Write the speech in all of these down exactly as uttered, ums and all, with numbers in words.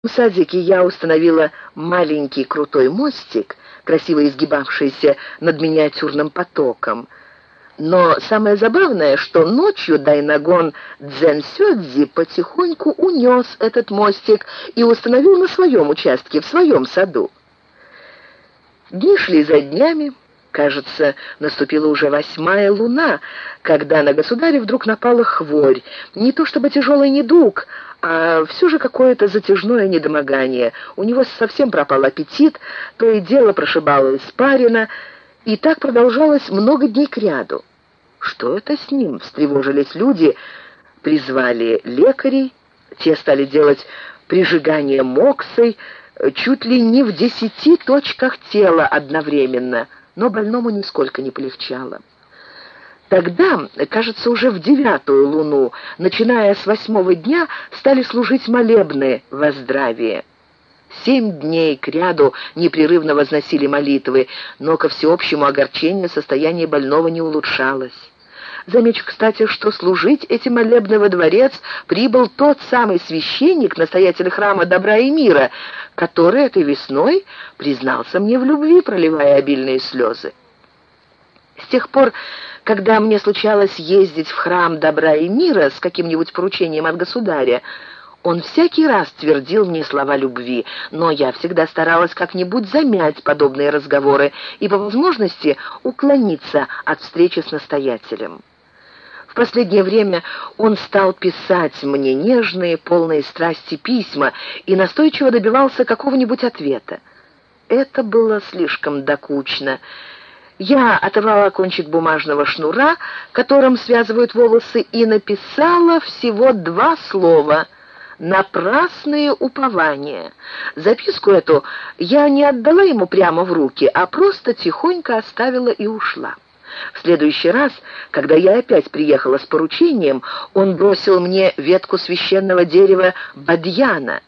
В садике я установила маленький крутой мостик, красиво изгибавшийся над миниатюрным потоком. Но самое забавное, что ночью Дайнагон Дзенсёдзи потихоньку унес этот мостик и установил на своем участке, в своем саду. Дни шли за днями. Кажется, наступила уже восьмая луна, когда на государя вдруг напала хворь. Не то чтобы тяжелый недуг, а все же какое-то затяжное недомогание. У него совсем пропал аппетит, то и дело прошибало испарина, и так продолжалось много дней кряду. Что это с ним? Встревожились люди, призвали лекарей, те стали делать прижигание моксой, чуть ли не в десяти точках тела одновременно, но больному нисколько не полегчало. Тогда, кажется, уже в девятую луну, начиная с восьмого дня, стали служить молебны во здравие. Семь дней кряду непрерывно возносили молитвы, но ко всеобщему огорчению состояние больного не улучшалось. Замечу, кстати, что служить эти молебны во дворец прибыл тот самый священник, настоятель храма добра и мира, который этой весной признался мне в любви, проливая обильные слезы. С тех пор, когда мне случалось ездить в храм добра и мира с каким-нибудь поручением от государя, он всякий раз твердил мне слова любви, но я всегда старалась как-нибудь замять подобные разговоры и по возможности уклониться от встречи с настоятелем. В последнее время он стал писать мне нежные, полные страсти письма и настойчиво добивался какого-нибудь ответа. Это было слишком докучно. Я оторвала кончик бумажного шнура, которым связывают волосы, и написала всего два слова «Напрасные упования». Записку эту я не отдала ему прямо в руки, а просто тихонько оставила и ушла. В следующий раз, когда я опять приехала с поручением, он бросил мне ветку священного дерева бадьяна.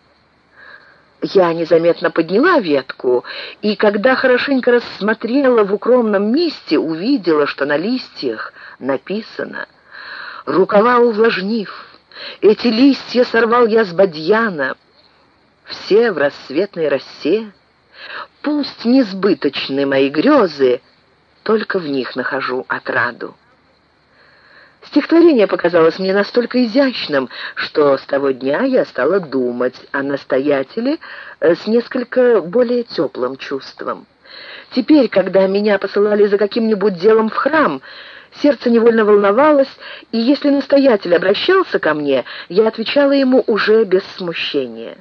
Я незаметно подняла ветку, и когда хорошенько рассмотрела в укромном месте, увидела, что на листьях написано: «Рукава увлажнив, эти листья сорвал я с бадьяна, все в рассветной росе, пусть несбыточны мои грезы, только в них нахожу отраду». Стихотворение показалось мне настолько изящным, что с того дня я стала думать о настоятеле с несколько более теплым чувством. Теперь, когда меня посылали за каким-нибудь делом в храм, сердце невольно волновалось, и если настоятель обращался ко мне, я отвечала ему уже без смущения.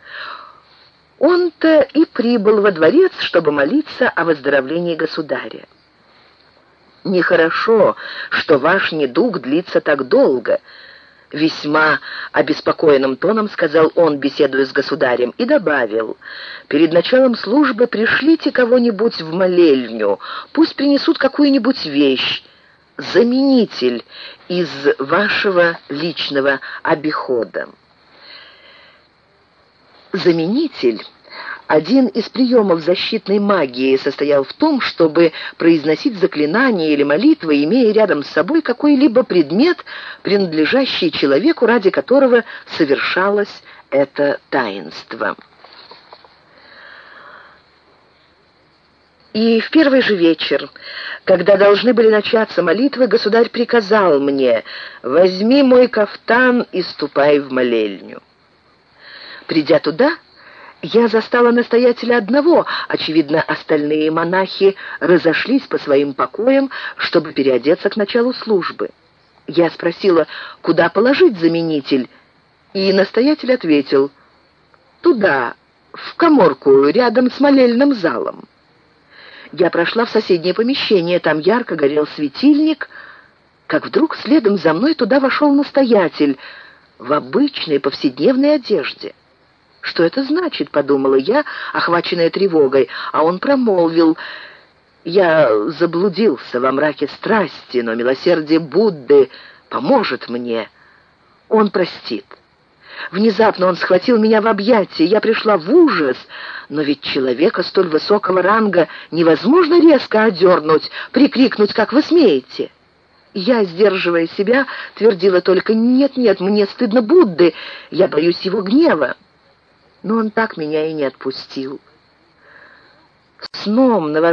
Он-то и прибыл во дворец, чтобы молиться о выздоровлении государя. «Нехорошо, что ваш недуг длится так долго», — весьма обеспокоенным тоном сказал он, беседуя с государем, и добавил: «Перед началом службы пришлите кого-нибудь в молельню, пусть принесут какую-нибудь вещь, заменитель из вашего личного обихода». Заменитель — один из приемов защитной магии состоял в том, чтобы произносить заклинания или молитвы, имея рядом с собой какой-либо предмет, принадлежащий человеку, ради которого совершалось это таинство. И в первый же вечер, когда должны были начаться молитвы, государь приказал мне: «Возьми мой кафтан и ступай в молельню». Придя туда, я застала настоятеля одного. Очевидно, остальные монахи разошлись по своим покоям, чтобы переодеться к началу службы. Я спросила, куда положить заменитель, и настоятель ответил: «Туда, в каморку, рядом с молельным залом». Я прошла в соседнее помещение, там ярко горел светильник, как вдруг следом за мной туда вошел настоятель в обычной повседневной одежде. «Что это значит?» — подумала я, охваченная тревогой, а он промолвил: «Я заблудился во мраке страсти, но милосердие Будды поможет мне. Он простит». Внезапно он схватил меня в объятия, я пришла в ужас, но ведь человека столь высокого ранга невозможно резко одернуть, прикрикнуть: «Как вы смеете!» Я, сдерживая себя, твердила только: «Нет, нет, мне стыдно Будды, я боюсь его гнева». но он так меня и не отпустил. Сном,